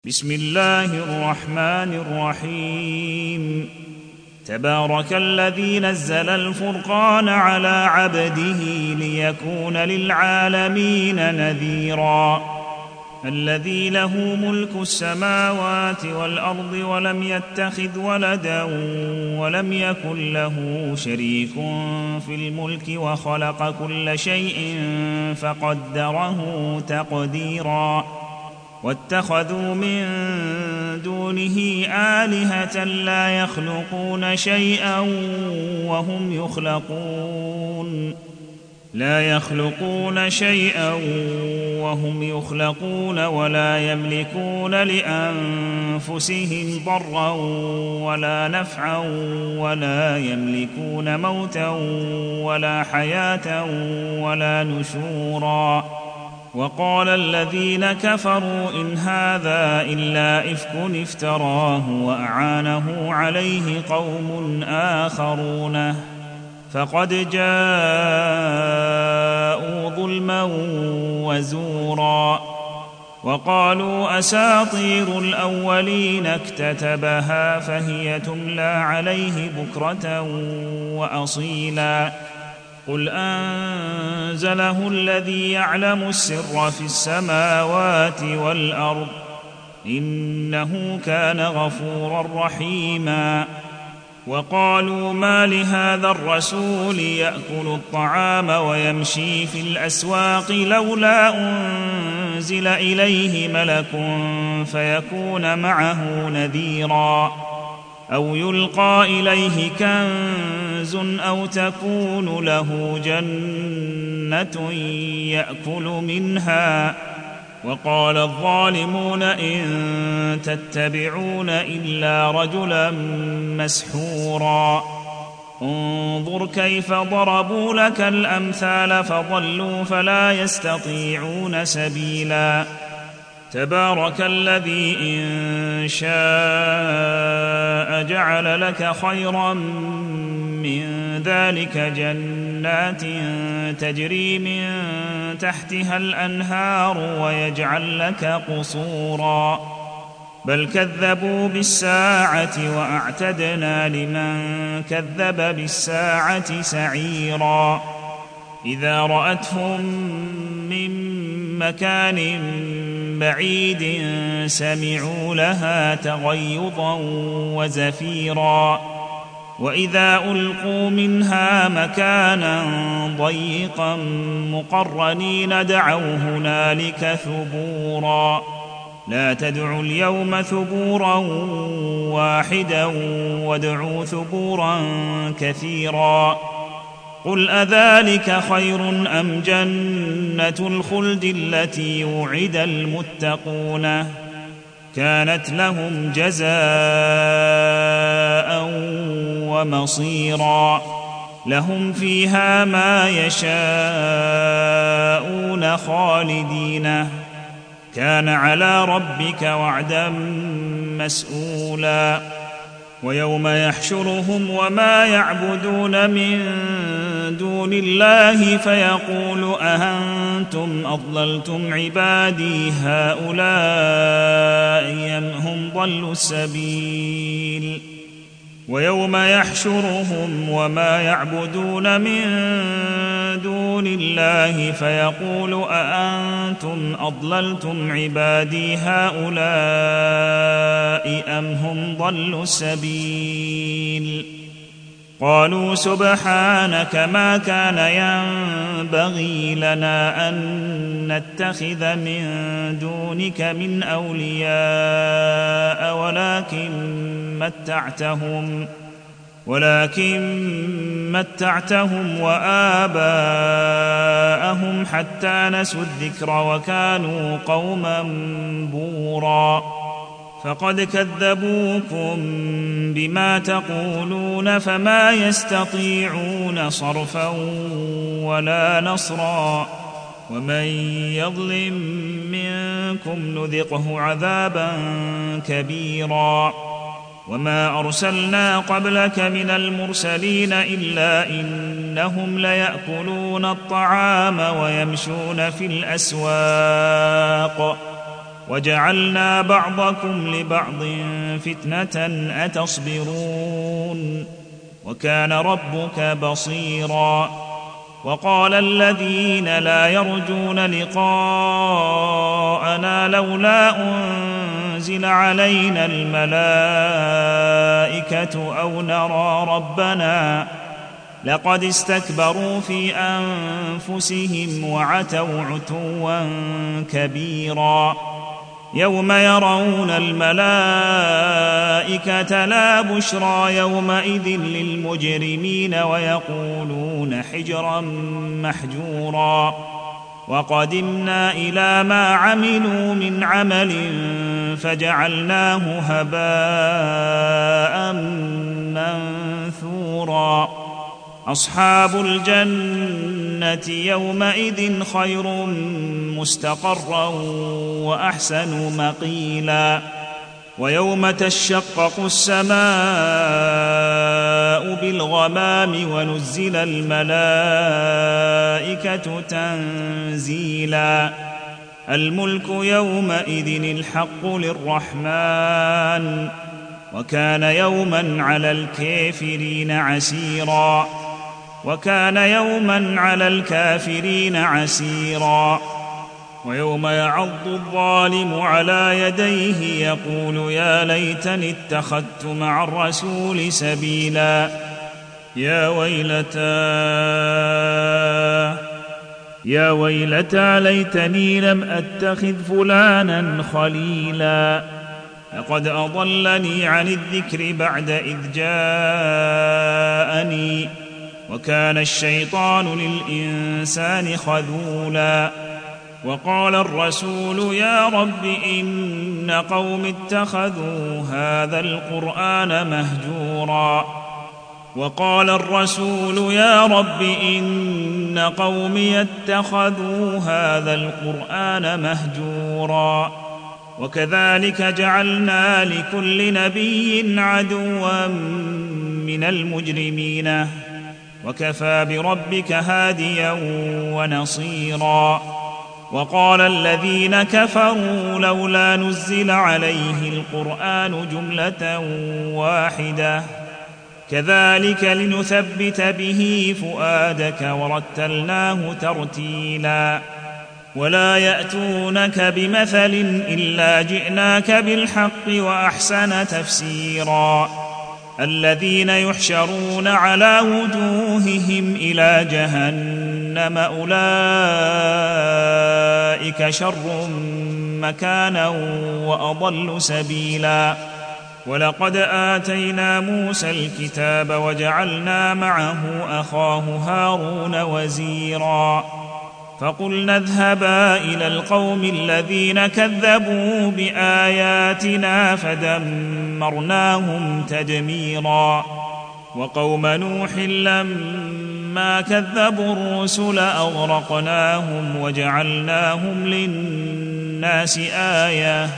بسم الله الرحمن الرحيم. تبارك الذي نزل الفرقان على عبده ليكون للعالمين نذيرا. الذي له ملك السماوات والأرض ولم يتخذ ولدا ولم يكن له شريك في الملك وخلق كل شيء فقدره تقديرا. واتخذوا من دونه آلهة لا يخلقون شيئا وهم يخلقون ولا يملكون لأنفسهم ضرا ولا نفعا ولا يملكون موتا ولا حياة ولا نشورا. وقال الذين كفروا إن هذا إلا إفك افتراه وأعانه عليه قوم آخرون فقد جاءوا ظلما وزورا. وقالوا أساطير الأولين اكتتبها فهي تملى عليه بكرة وأصيلا. قل أنزله الذي يعلم السر في السماوات والأرض إنه كان غفورا رحيما. وقالوا ما لهذا الرسول يأكل الطعام ويمشي في الأسواق لولا أنزل إليه ملك فيكون معه نذيرا أو يلقى إليه كنز أو تكون له جنة يأكل منها. وقال الظالمون إن تتبعون إلا رجلا مسحورا. انظر كيف ضربوا لك الأمثال فضلوا فلا يستطيعون سبيلا. تبارك الذي إن شاء جعل لك خيرا من ذلك جنات تجري من تحتها الأنهار ويجعل لك قصورا. بل كذبوا بالساعة وأعتدنا لمن كذب بالساعة سعيرا. إذا رأتهم من مكان بعيد سمعوا لها تغيظا وزفيرا. وإذا ألقوا منها مكانا ضيقا مقرنين دعوا هنالك ثبورا. لا تدعوا اليوم ثبورا واحدا وادعوا ثبورا كثيرا. قل أذلك خير أم جنة الخلد التي وعد المتقون كانت لهم جزاء ومصيرا. لهم فيها ما يشاءون خالدين كان على ربك وعدا مسئولا. ويوم يحشرهم وما يعبدون من دون الله فيقول أأنتم أضللتم عبادي هؤلاء أم هم ضلوا السبيل. ويوم يحشرهم وما يعبدون من دون الله فيقول أأنتم أضللتم عبادي هؤلاء أم هم ضلوا السبيل. قالوا سبحانك ما كان ينبغي لنا أن نتخذ من دونك من أولياء ولكن متعتهم وآباءهم حتى نسوا الذكر وكانوا قوما بورا. فقد كذبوكم بما تقولون فما يستطيعون صرفا ولا نصرا. ومن يظلم منكم نذقه عذابا كبيرا. وما أرسلنا قبلك من المرسلين إلا إنهم ليأكلون الطعام ويمشون في الأسواق وجعلنا بعضكم لبعض فتنة أتصبرون وكان ربك بصيرا. وقال الذين لا يرجون لقاءنا لولا أنزل علينا الملائكة أو نرى ربنا لقد استكبروا في أنفسهم وعتوا عتوا كبيرا. يوم يرون الملائكة لا بشرى يومئذ للمجرمين ويقولون حجرا محجورا. وقدمنا إلى ما عملوا من عمل فجعلناه هباء منثورا. أصحاب الجنة يومئذ خير مستقرا وأحسن مقيلا. ويوم تشقق السماء بالغمام ونزل الملائكة تنزيلا. الملك يومئذ الحق للرحمن وكان يوما على الكافرين عسيرا. ويوم يعض الظالم على يديه يقول يا ليتني اتخذت مع الرسول سبيلا. يا ويلتى ليتني لم أتخذ فلانا خليلا لقد أضلني عن الذكر بعد إذ جاءني وكان الشيطان للإنسان خذولا. وقال الرسول يا رب إن قوم اتخذوا هذا القرآن مهجورا. وكذلك جعلنا لكل نبي عدوا من المجرمين وكفى بربك هاديا ونصيرا. وقال الذين كفروا لولا نزل عليه القرآن جملة واحدة كذلك لنثبت به فؤادك ورتلناه ترتيلا. ولا يأتونك بمثل إلا جئناك بالحق وأحسن تفسيرا. الذين يحشرون على وجوههم إلى جهنم أولئك شر مكانا وأضل سبيلا. ولقد آتينا موسى الكتاب وجعلنا معه أخاه هارون وزيرا. فقلنا اذهبا إلى القوم الذين كذبوا بآياتنا فدمرناهم تدميرا. وقوم نوح لما كذبوا الرسل أغرقناهم وجعلناهم للناس آية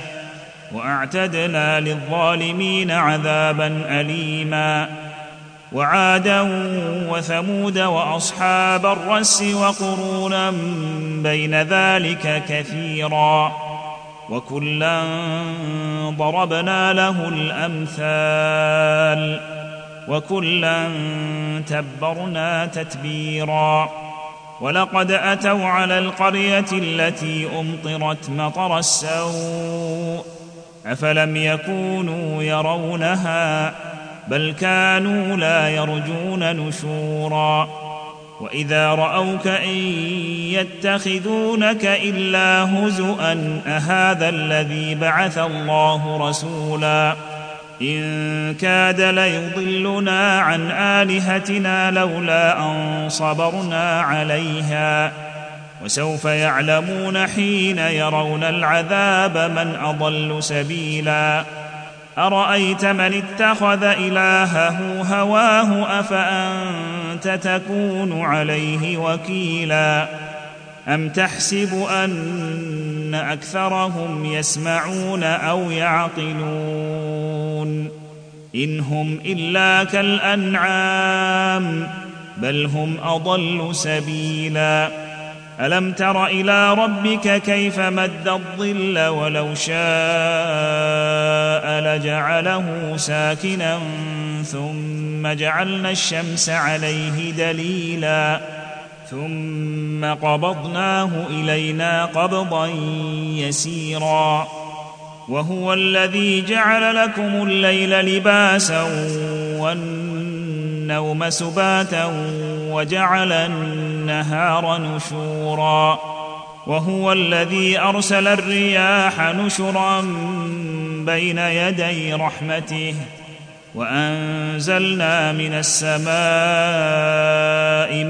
وأعتدنا للظالمين عذابا أليما. وعادا وثمود وأصحاب الرس وقرونا بين ذلك كثيرا وكلا ضربنا له الأمثال وكلا تبرنا تتبيرا. ولقد أتوا على القرية التي أمطرت مطر السوء أفلم يكونوا يرونها بل كانوا لا يرجون نشورا. وإذا رأوك إن يتخذونك إلا هزؤا أهذا الذي بعث الله رسولا إن كاد ليضلنا عن آلهتنا لولا أن صبرنا عليها. وسوف يعلمون حين يرون العذاب من أضل سبيلا. أرأيت من اتخذ إلهه هواه أفأنت تكون عليه وكيلا. أم تحسب أن أكثرهم يسمعون أو يعقلون إن هم إلا كالأنعام بل هم أضل سبيلا. ألم تر إلى ربك كيف مد الظل ولو شاء لجعله ساكنا ثم جعلنا الشمس عليه دليلا ثم قبضناه إلينا قبضا يسيرا وهو الذي جعل لكم الليل لباسا والنوم سباتا وجعل النهار نشورا وهو الذي أرسل الرياح نشرا بين يدي رحمته وأنزلنا من السماء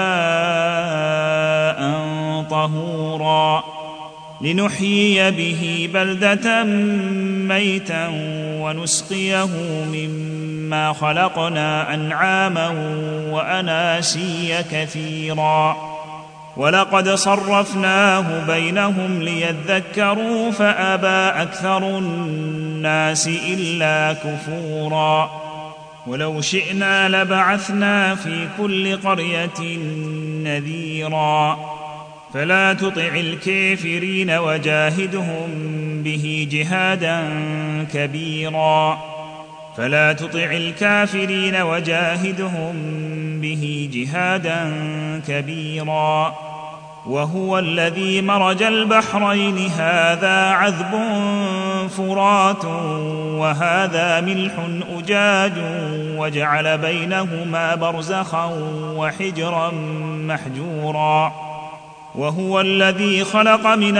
ماء طهورا لنحيي به بلدة ميتا ونسقيه مما خلقنا أنعاما وأناسيا كثيرا ولقد صرفناه بينهم ليذكروا فأبى أكثر الناس إلا كفورا ولو شئنا لبعثنا في كل قرية نذيرا فلا تطع الكافرين وجاهدهم به جهادا كبيرا فلا تطع الكافرين وجاهدهم به جهادا كبيرا وهو الذي مرج البحرين هذا عذب فرات وهذا ملح أجاج وجعل بينهما برزخا وحجرا محجورا وهو الذي خلق من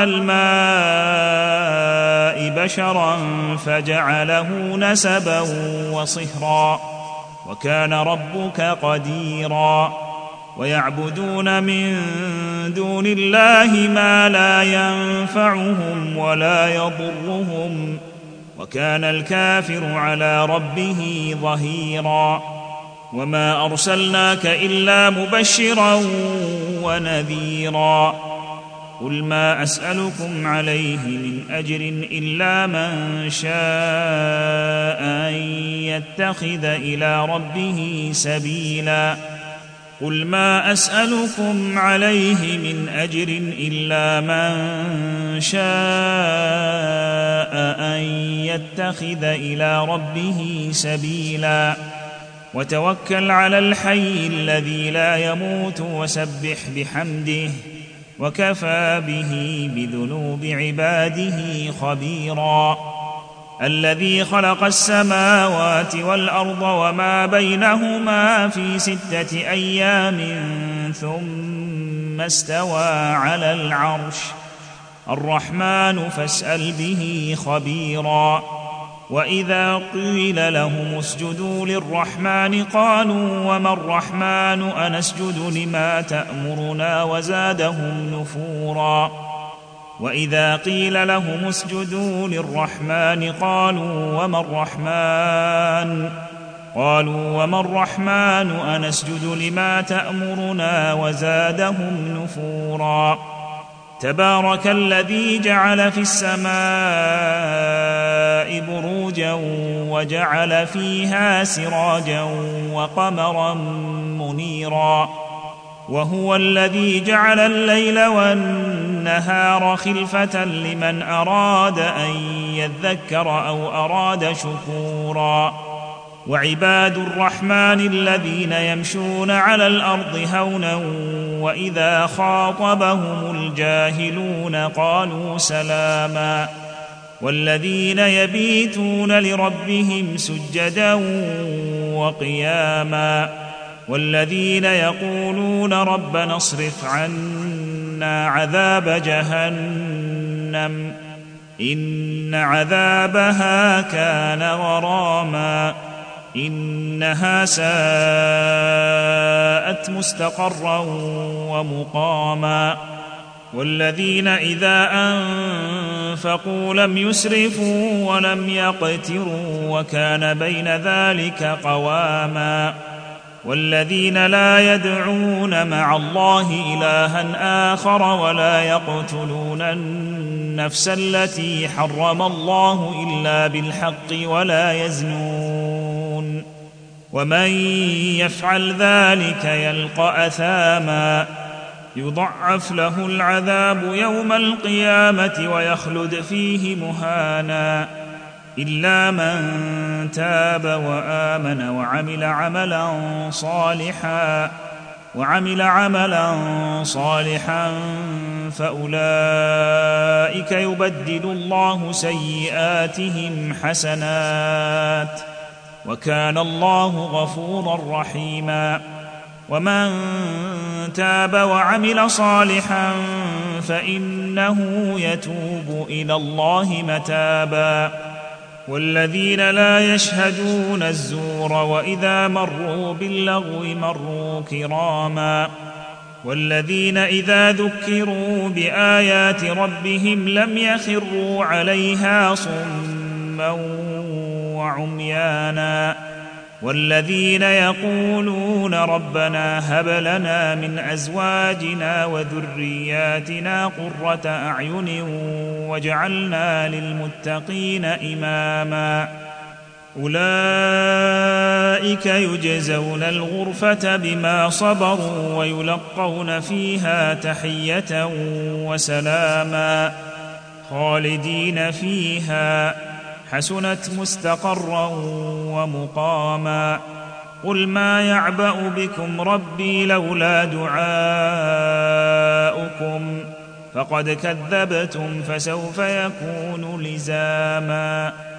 الماء بشرا فجعله نسبا وصهرا وكان ربك قديرا ويعبدون من دون الله ما لا ينفعهم ولا يضرهم وكان الكافر على ربه ظهيرا وما أرسلناك إلا مبشرا ونذيرا قل ما أسألكم عليه من أجر إلا من شاء أن يتخذ إلى ربه سبيلا قل ما أسألكم عليه من أجر إلا من شاء أن يتخذ إلى ربه سبيلا وتوكل على الحي الذي لا يموت وسبح بحمده وكفى به بذنوب عباده خبيرا الذي خلق السماوات والأرض وما بينهما في 6 أيام ثم استوى على العرش الرحمن فاسأل به خبيرا وإذا قيل لهم اسجدوا للرحمن قالوا وما الرحمن أنسجد لما تأمرنا وزادهم نفورا وإذا قيل لهم اسجدوا للرحمن قالوا وما الرحمن أنسجد لما تأمرنا وزادهم نفورا تبارك الذي جعل في السماء بروجا وجعل فيها سراجا وقمرا منيرا وهو الذي جعل الليل والنهار خلفة لمن أراد أن يذكر أو أراد شكورا وعباد الرحمن الذين يمشون على الأرض هونا وإذا خاطبهم الجاهلون قالوا سلاما والذين يبيتون لربهم سجدا وقياما والذين يقولون ربنا اصرف عنا عذاب جهنم إن عذابها كان غراما إنها ساءت مستقرا ومقاما والذين إذا أنفقوا لم يسرفوا ولم يقتروا وكان بين ذلك قواما والذين لا يدعون مع الله إلها آخر ولا يقتلون النفس التي حرم الله إلا بالحق ولا يزنون ومن يفعل ذلك يلقى أثاما يضعف له العذاب يوم القيامة ويخلد فيه مهانا إلا من تاب وآمن وعمل عملا صالحا فأولئك يبدل الله سيئاتهم حسنات وكان الله غفورا رحيما. ومن تاب وعمل صالحا فإنه يتوب إلى الله متابا. والذين لا يشهدون الزور وإذا مروا باللغو مروا كراما. والذين إذا ذكروا بآيات ربهم لم يخروا عليها صما وعميانا. والذين يقولون ربنا هب لنا من أزواجنا وذرياتنا قرة أعين واجعلنا للمتقين إماما. أولئك يجزون الغرفة بما صبروا ويلقون فيها تحية وسلاما خالدين فيها حسنت مستقرا ومقاما. قل ما يعبأ بكم ربي لولا دعاؤكم فقد كذبتم فسوف يكون لزاما.